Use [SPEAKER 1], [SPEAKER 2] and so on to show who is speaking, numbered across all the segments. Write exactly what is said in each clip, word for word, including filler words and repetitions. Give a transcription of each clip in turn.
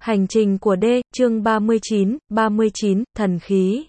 [SPEAKER 1] Hành trình của D, chương ba mươi chín, ba mươi chín, thần khí.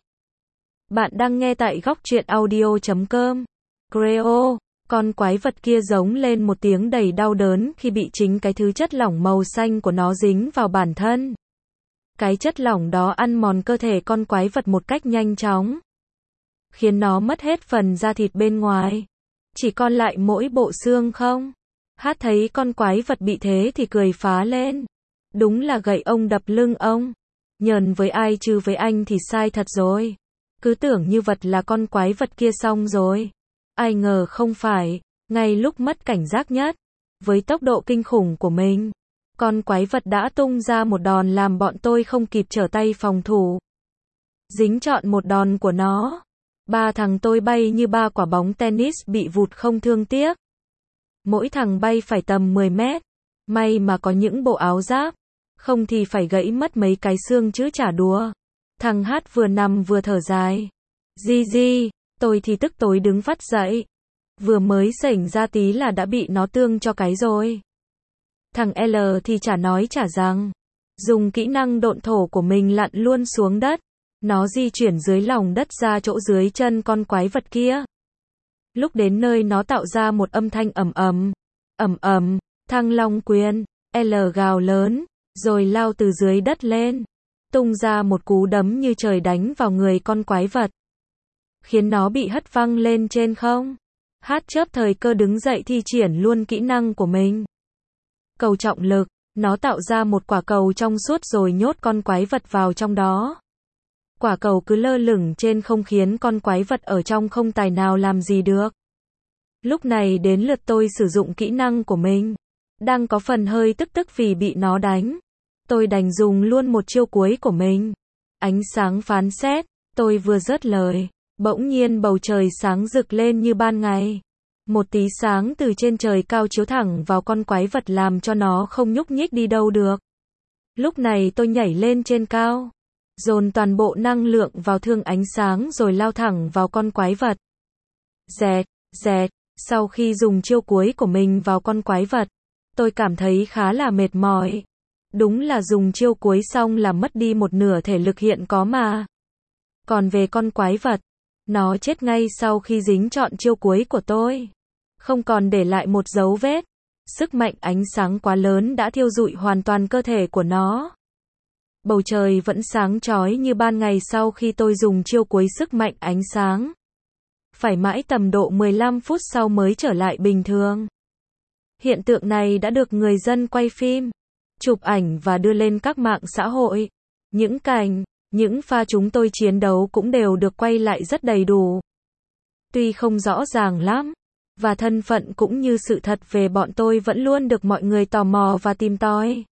[SPEAKER 1] Bạn đang nghe tại góc truyện audio chấm com. Creo, con quái vật kia giống lên một tiếng đầy đau đớn khi bị chính cái thứ chất lỏng màu xanh của nó dính vào bản thân. Cái chất lỏng đó ăn mòn cơ thể con quái vật một cách nhanh chóng, khiến nó mất hết phần da thịt bên ngoài, chỉ còn lại mỗi bộ xương không. Hát thấy con quái vật bị thế thì cười phá lên. Đúng là gậy ông đập lưng ông. Nhờn với ai chứ với anh thì sai thật rồi. Cứ tưởng như vật là con quái vật kia xong rồi. Ai ngờ không phải. Ngay lúc mất cảnh giác nhất, với tốc độ kinh khủng của mình, con quái vật đã tung ra một đòn làm bọn tôi không kịp trở tay phòng thủ. Dính trọn một đòn của nó, ba thằng tôi bay như ba quả bóng tennis bị vụt không thương tiếc. Mỗi thằng bay phải tầm mười mét. May mà có những bộ áo giáp, không thì phải gãy mất mấy cái xương chứ chả đùa. Thằng Hát vừa nằm vừa thở dài. Di di, tôi thì tức tối đứng phát dậy. Vừa mới xảy ra tí là đã bị nó tương cho cái rồi. Thằng L thì chả nói chả rằng, dùng kỹ năng độn thổ của mình lặn luôn xuống đất. Nó di chuyển dưới lòng đất ra chỗ dưới chân con quái vật kia. Lúc đến nơi nó tạo ra một âm thanh ầm ầm, ầm ầm, Thăng Long Quyền, L gào lớn, rồi lao từ dưới đất lên, tung ra một cú đấm như trời đánh vào người con quái vật, khiến nó bị hất văng lên trên không. Hát chớp thời cơ đứng dậy thi triển luôn kỹ năng của mình. Cầu trọng lực, nó tạo ra một quả cầu trong suốt rồi nhốt con quái vật vào trong đó. Quả cầu cứ lơ lửng trên không khiến con quái vật ở trong không tài nào làm gì được. Lúc này đến lượt tôi sử dụng kỹ năng của mình. Đang có phần hơi tức tức vì bị nó đánh. Tôi đành dùng luôn một chiêu cuối của mình. Ánh sáng phán xét, tôi vừa dứt lời, bỗng nhiên bầu trời sáng rực lên như ban ngày. Một tí sáng từ trên trời cao chiếu thẳng vào con quái vật làm cho nó không nhúc nhích đi đâu được. Lúc này tôi nhảy lên trên cao, dồn toàn bộ năng lượng vào thương ánh sáng rồi lao thẳng vào con quái vật. Dẹt, dẹt, sau khi dùng chiêu cuối của mình vào con quái vật, tôi cảm thấy khá là mệt mỏi. Đúng là dùng chiêu cuối xong là mất đi một nửa thể lực hiện có mà. Còn về con quái vật, nó chết ngay sau khi dính trọn chiêu cuối của tôi, không còn để lại một dấu vết. Sức mạnh ánh sáng quá lớn đã thiêu rụi hoàn toàn cơ thể của nó. Bầu trời vẫn sáng chói như ban ngày sau khi tôi dùng chiêu cuối sức mạnh ánh sáng. Phải mãi tầm độ mười lăm phút sau mới trở lại bình thường. Hiện tượng này đã được người dân quay phim, chụp ảnh và đưa lên các mạng xã hội. Những cảnh, những pha chúng tôi chiến đấu cũng đều được quay lại rất đầy đủ. Tuy không rõ ràng lắm, và thân phận cũng như sự thật về bọn tôi vẫn luôn được mọi người tò mò và tìm tòi.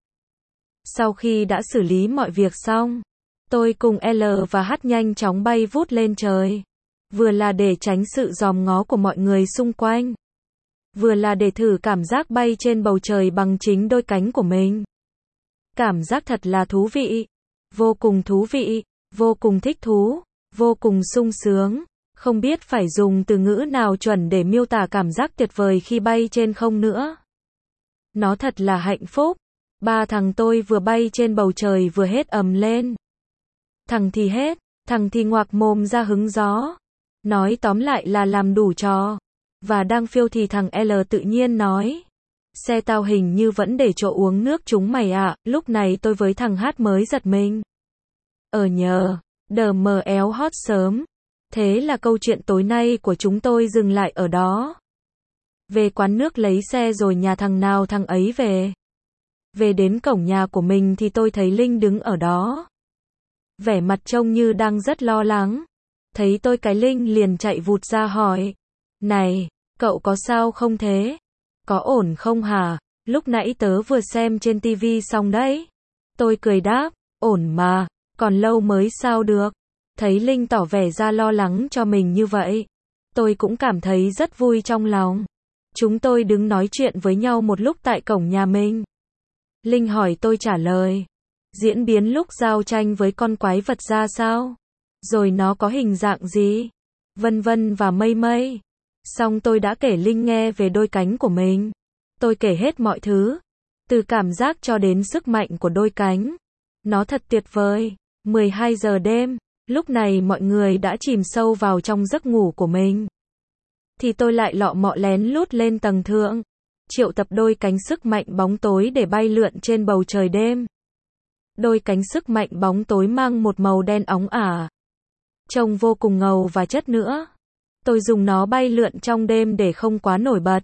[SPEAKER 1] Sau khi đã xử lý mọi việc xong, tôi cùng L và H nhanh chóng bay vút lên trời. Vừa là để tránh sự dòm ngó của mọi người xung quanh, vừa là để thử cảm giác bay trên bầu trời bằng chính đôi cánh của mình. Cảm giác thật là thú vị. Vô cùng thú vị, vô cùng thích thú, vô cùng sung sướng. Không biết phải dùng từ ngữ nào chuẩn để miêu tả cảm giác tuyệt vời khi bay trên không nữa. Nó thật là hạnh phúc. Ba thằng tôi vừa bay trên bầu trời vừa hét ầm lên. Thằng thì hét, thằng thì ngoạc mồm ra hứng gió. Nói tóm lại là làm đủ trò. Và đang phiêu thì thằng L tự nhiên nói. Xe tao hình như vẫn để chỗ uống nước chúng mày ạ. À. Lúc này tôi với thằng Hát mới giật mình. Ở nhờ, đờ mờ éo hót sớm. Thế là câu chuyện tối nay của chúng tôi dừng lại ở đó. Về quán nước lấy xe rồi nhà thằng nào thằng ấy về. Về đến cổng nhà của mình thì tôi thấy Linh đứng ở đó. Vẻ mặt trông như đang rất lo lắng. Thấy tôi cái Linh liền chạy vụt ra hỏi. Này, cậu có sao không thế? Có ổn không hả? Lúc nãy tớ vừa xem trên tivi xong đấy. Tôi cười đáp, ổn mà, còn lâu mới sao được. Thấy Linh tỏ vẻ ra lo lắng cho mình như vậy, tôi cũng cảm thấy rất vui trong lòng. Chúng tôi đứng nói chuyện với nhau một lúc tại cổng nhà mình. Linh hỏi tôi trả lời. Diễn biến lúc giao tranh với con quái vật ra sao? Rồi nó có hình dạng gì? Vân vân và mây mây. Xong tôi đã kể Linh nghe về đôi cánh của mình. Tôi kể hết mọi thứ. Từ cảm giác cho đến sức mạnh của đôi cánh. Nó thật tuyệt vời. mười hai giờ đêm, lúc này mọi người đã chìm sâu vào trong giấc ngủ của mình. Thì tôi lại lọ mọ lén lút lên tầng thượng, triệu tập đôi cánh sức mạnh bóng tối để bay lượn trên bầu trời đêm. Đôi cánh sức mạnh bóng tối mang một màu đen óng ả, trông vô cùng ngầu và chất nữa. Tôi dùng nó bay lượn trong đêm để không quá nổi bật.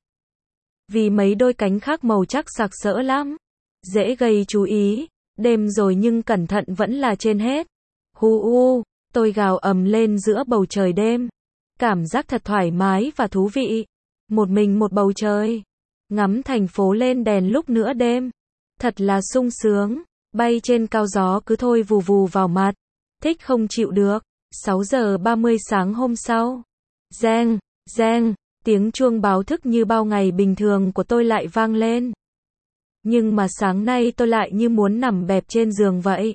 [SPEAKER 1] Vì mấy đôi cánh khác màu chắc sặc sỡ lắm, dễ gây chú ý. Đêm rồi nhưng cẩn thận vẫn là trên hết. Hu u, tôi gào ầm lên giữa bầu trời đêm. Cảm giác thật thoải mái và thú vị. Một mình một bầu trời. Ngắm thành phố lên đèn lúc nửa đêm. Thật là sung sướng. Bay trên cao gió cứ thôi vù vù vào mặt. Thích không chịu được. sáu giờ ba mươi sáng hôm sau. Reng, reng, tiếng chuông báo thức như bao ngày bình thường của tôi lại vang lên. Nhưng mà sáng nay tôi lại như muốn nằm bẹp trên giường vậy.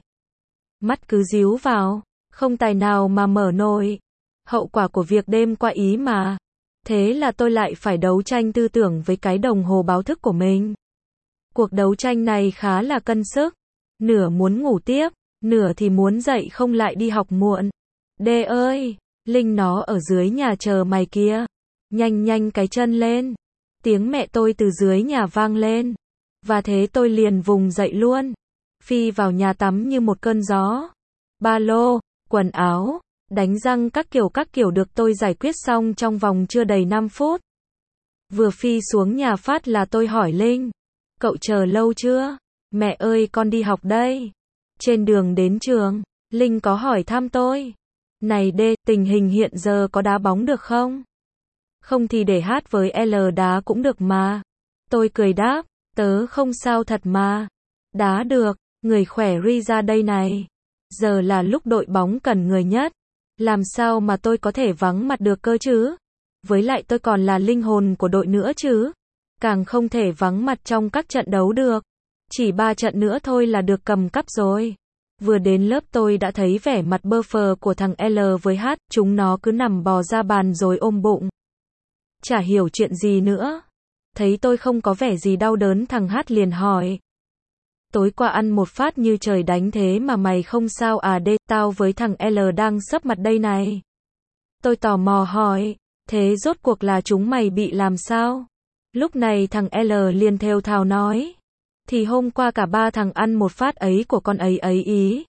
[SPEAKER 1] Mắt cứ díu vào, không tài nào mà mở nổi. Hậu quả của việc đêm qua ý mà. Thế là tôi lại phải đấu tranh tư tưởng với cái đồng hồ báo thức của mình. Cuộc đấu tranh này khá là cân sức. Nửa muốn ngủ tiếp, nửa thì muốn dậy không lại đi học muộn. Đê ơi, Linh nó ở dưới nhà chờ mày kia. Nhanh nhanh cái chân lên. Tiếng mẹ tôi từ dưới nhà vang lên. Và thế tôi liền vùng dậy luôn. Phi vào nhà tắm như một cơn gió. Ba lô, quần áo, đánh răng các kiểu các kiểu được tôi giải quyết xong trong vòng chưa đầy năm phút. Vừa phi xuống nhà phát là tôi hỏi Linh. Cậu chờ lâu chưa? Mẹ ơi con đi học đây. Trên đường đến trường, Linh có hỏi thăm tôi. Này đê, tình hình hiện giờ có đá bóng được không? Không thì để hát với L đá cũng được mà. Tôi cười đáp. Tớ không sao thật mà. Đá được, người khỏe ri ra đây này. Giờ là lúc đội bóng cần người nhất. Làm sao mà tôi có thể vắng mặt được cơ chứ? Với lại tôi còn là linh hồn của đội nữa chứ. Càng không thể vắng mặt trong các trận đấu được. Chỉ ba trận nữa thôi là được cầm cúp rồi. Vừa đến lớp tôi đã thấy vẻ mặt bơ phờ của thằng L với H. Chúng nó cứ nằm bò ra bàn rồi ôm bụng. Chả hiểu chuyện gì nữa. Thấy tôi không có vẻ gì đau đớn thằng Hát liền hỏi. Tối qua ăn một phát như trời đánh thế mà mày không sao à đê, tao với thằng L đang sấp mặt đây này. Tôi tò mò hỏi, thế rốt cuộc là chúng mày bị làm sao? Lúc này thằng L liền thều thào nói. Thì hôm qua cả ba thằng ăn một phát ấy của con ấy ấy ý.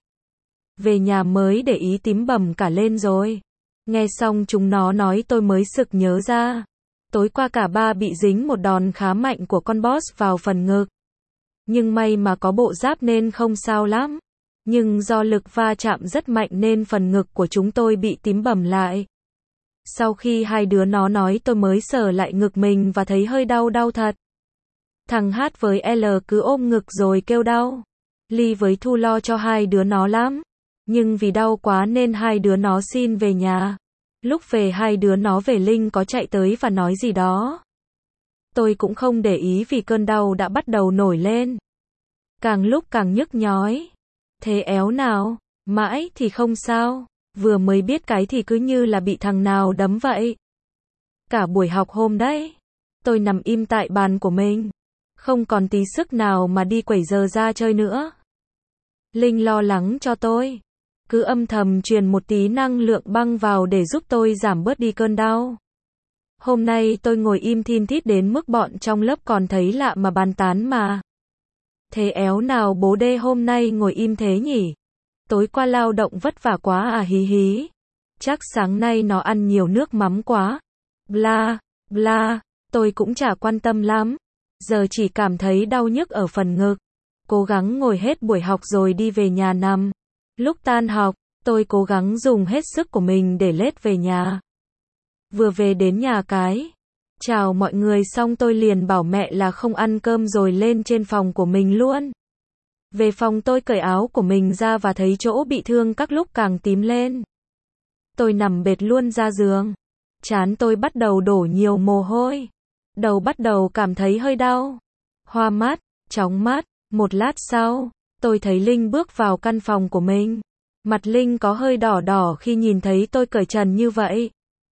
[SPEAKER 1] Về nhà mới để ý tím bầm cả lên rồi. Nghe xong chúng nó nói tôi mới sực nhớ ra. Tối qua cả ba bị dính một đòn khá mạnh của con boss vào phần ngực. Nhưng may mà có bộ giáp nên không sao lắm. Nhưng do lực va chạm rất mạnh nên phần ngực của chúng tôi bị tím bầm lại. Sau khi hai đứa nó nói tôi mới sờ lại ngực mình và thấy hơi đau đau thật. Thằng H với L cứ ôm ngực rồi kêu đau. Ly với Thu lo cho hai đứa nó lắm. Nhưng vì đau quá nên hai đứa nó xin về nhà. Lúc về hai đứa nó về Linh có chạy tới và nói gì đó. Tôi cũng không để ý vì cơn đau đã bắt đầu nổi lên. Càng lúc càng nhức nhói. Thế éo nào, mãi thì không sao. Vừa mới biết cái thì cứ như là bị thằng nào đấm vậy. Cả buổi học hôm đấy, tôi nằm im tại bàn của mình. Không còn tí sức nào mà đi quẩy giờ ra chơi nữa. Linh lo lắng cho tôi. Cứ âm thầm truyền một tí năng lượng băng vào để giúp tôi giảm bớt đi cơn đau. Hôm nay tôi ngồi im thin thít đến mức bọn trong lớp còn thấy lạ mà bàn tán mà. Thế éo nào bố đê hôm nay ngồi im thế nhỉ? Tối qua lao động vất vả quá à hí hí. Chắc sáng nay nó ăn nhiều nước mắm quá. Bla, bla, tôi cũng chả quan tâm lắm. Giờ chỉ cảm thấy đau nhức ở phần ngực. Cố gắng ngồi hết buổi học rồi đi về nhà nằm. Lúc tan học, tôi cố gắng dùng hết sức của mình để lết về nhà. Vừa về đến nhà cái. Chào mọi người xong tôi liền bảo mẹ là không ăn cơm rồi lên trên phòng của mình luôn. Về phòng tôi cởi áo của mình ra và thấy chỗ bị thương các lúc càng tím lên. Tôi nằm bệt luôn ra giường. Trán tôi bắt đầu đổ nhiều mồ hôi. Đầu bắt đầu cảm thấy hơi đau. Hoa mắt, chóng mắt. Một lát sau, tôi thấy Linh bước vào căn phòng của mình. Mặt Linh có hơi đỏ đỏ khi nhìn thấy tôi cởi trần như vậy.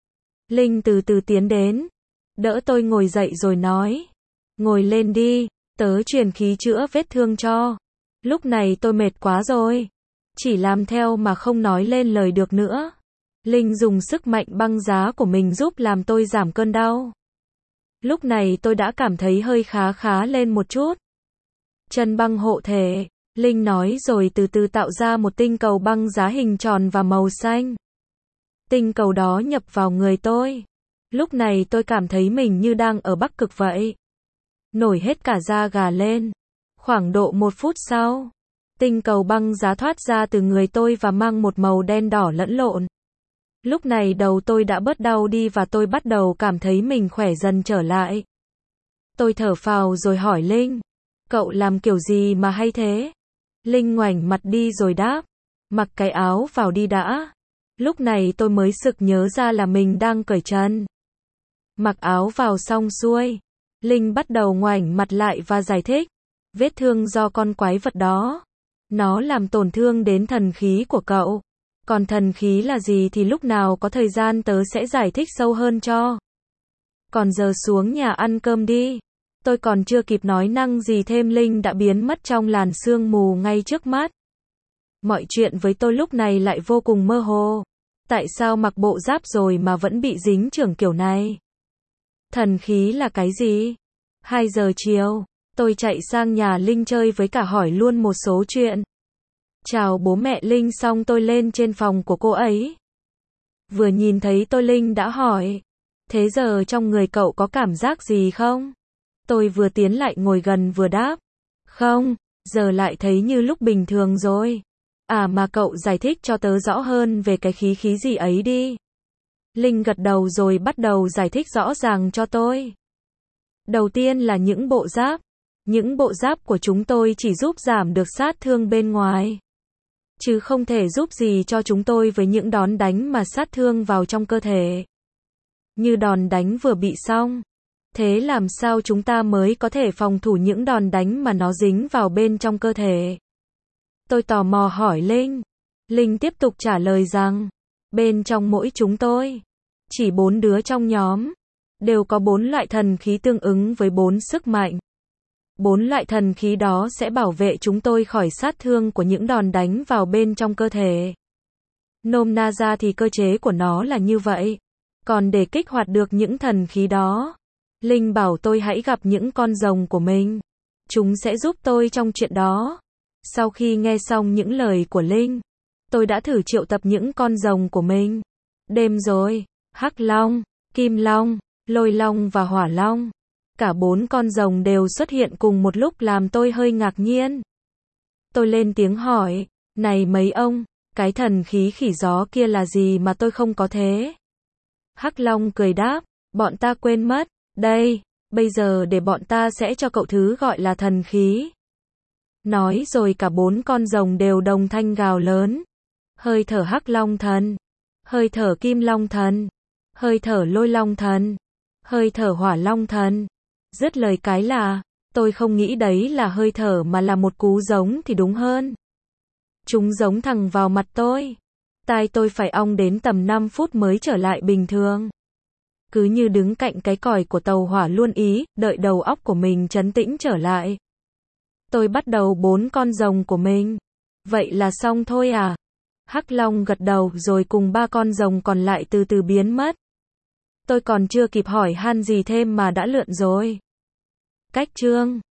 [SPEAKER 1] Linh từ từ tiến đến. Đỡ tôi ngồi dậy rồi nói. Ngồi lên đi, tớ truyền khí chữa vết thương cho. Lúc này tôi mệt quá rồi. Chỉ làm theo mà không nói lên lời được nữa. Linh dùng sức mạnh băng giá của mình giúp làm tôi giảm cơn đau. Lúc này tôi đã cảm thấy hơi khá khá lên một chút. Chân băng hộ thể, Linh nói rồi từ từ tạo ra một tinh cầu băng giá hình tròn và màu xanh. Tinh cầu đó nhập vào người tôi. Lúc này tôi cảm thấy mình như đang ở Bắc Cực vậy. Nổi hết cả da gà lên. Khoảng độ một phút sau, tinh cầu băng giá thoát ra từ người tôi và mang một màu đen đỏ lẫn lộn. Lúc này đầu tôi đã bớt đau đi và tôi bắt đầu cảm thấy mình khỏe dần trở lại. Tôi thở phào rồi hỏi Linh, cậu làm kiểu gì mà hay thế? Linh ngoảnh mặt đi rồi đáp, mặc cái áo vào đi đã. Lúc này tôi mới sực nhớ ra là mình đang cởi trần. Mặc áo vào xong xuôi, Linh bắt đầu ngoảnh mặt lại và giải thích, vết thương do con quái vật đó. Nó làm tổn thương đến thần khí của cậu. Còn thần khí là gì thì lúc nào có thời gian tớ sẽ giải thích sâu hơn cho. Còn giờ xuống nhà ăn cơm đi. Tôi còn chưa kịp nói năng gì thêm Linh đã biến mất trong làn sương mù ngay trước mắt. Mọi chuyện với tôi lúc này lại vô cùng mơ hồ. Tại sao mặc bộ giáp rồi mà vẫn bị dính chưởng kiểu này? Thần khí là cái gì? hai giờ chiều, tôi chạy sang nhà Linh chơi với cả hỏi luôn một số chuyện. Chào bố mẹ Linh xong tôi lên trên phòng của cô ấy. Vừa nhìn thấy tôi Linh đã hỏi, thế giờ trong người cậu có cảm giác gì không? Tôi vừa tiến lại ngồi gần vừa đáp, không, giờ lại thấy như lúc bình thường rồi. À mà cậu giải thích cho tớ rõ hơn về cái khí khí gì ấy đi. Linh gật đầu rồi bắt đầu giải thích rõ ràng cho tôi. Đầu tiên là những bộ giáp. Những bộ giáp của chúng tôi chỉ giúp giảm được sát thương bên ngoài, chứ không thể giúp gì cho chúng tôi với những đòn đánh mà sát thương vào trong cơ thể. Như đòn đánh vừa bị xong. Thế làm sao chúng ta mới có thể phòng thủ những đòn đánh mà nó dính vào bên trong cơ thể? Tôi tò mò hỏi Linh. Linh tiếp tục trả lời rằng, bên trong mỗi chúng tôi, chỉ bốn đứa trong nhóm, đều có bốn loại thần khí tương ứng với bốn sức mạnh. Bốn loại thần khí đó sẽ bảo vệ chúng tôi khỏi sát thương của những đòn đánh vào bên trong cơ thể. Nôm na ra thì cơ chế của nó là như vậy. Còn để kích hoạt được những thần khí đó, Linh bảo tôi hãy gặp những con rồng của mình. Chúng sẽ giúp tôi trong chuyện đó. Sau khi nghe xong những lời của Linh, tôi đã thử triệu tập những con rồng của mình. Đêm rồi, Hắc Long, Kim Long, Lôi Long và Hỏa Long. Cả bốn con rồng đều xuất hiện cùng một lúc làm tôi hơi ngạc nhiên. Tôi lên tiếng hỏi, này mấy ông, cái thần khí khỉ gió kia là gì mà tôi không có thế? Hắc Long cười đáp, bọn ta quên mất, đây, bây giờ để bọn ta sẽ cho cậu thứ gọi là thần khí. Nói rồi cả bốn con rồng đều đồng thanh gào lớn. Hơi thở Hắc Long thần, hơi thở Kim Long thần, hơi thở Lôi Long thần, hơi thở Hỏa Long thần. Dứt lời cái là, tôi không nghĩ đấy là hơi thở mà là một cú giống thì đúng hơn. Chúng giống thẳng vào mặt tôi. Tai tôi phải ong đến tầm năm phút mới trở lại bình thường. Cứ như đứng cạnh cái còi của tàu hỏa luôn ý, đợi đầu óc của mình trấn tĩnh trở lại. Tôi bắt đầu bốn con rồng của mình. Vậy là xong thôi à? Hắc Long gật đầu rồi cùng ba con rồng còn lại từ từ biến mất. Tôi còn chưa kịp hỏi han gì thêm mà đã lượn rồi. Cách chương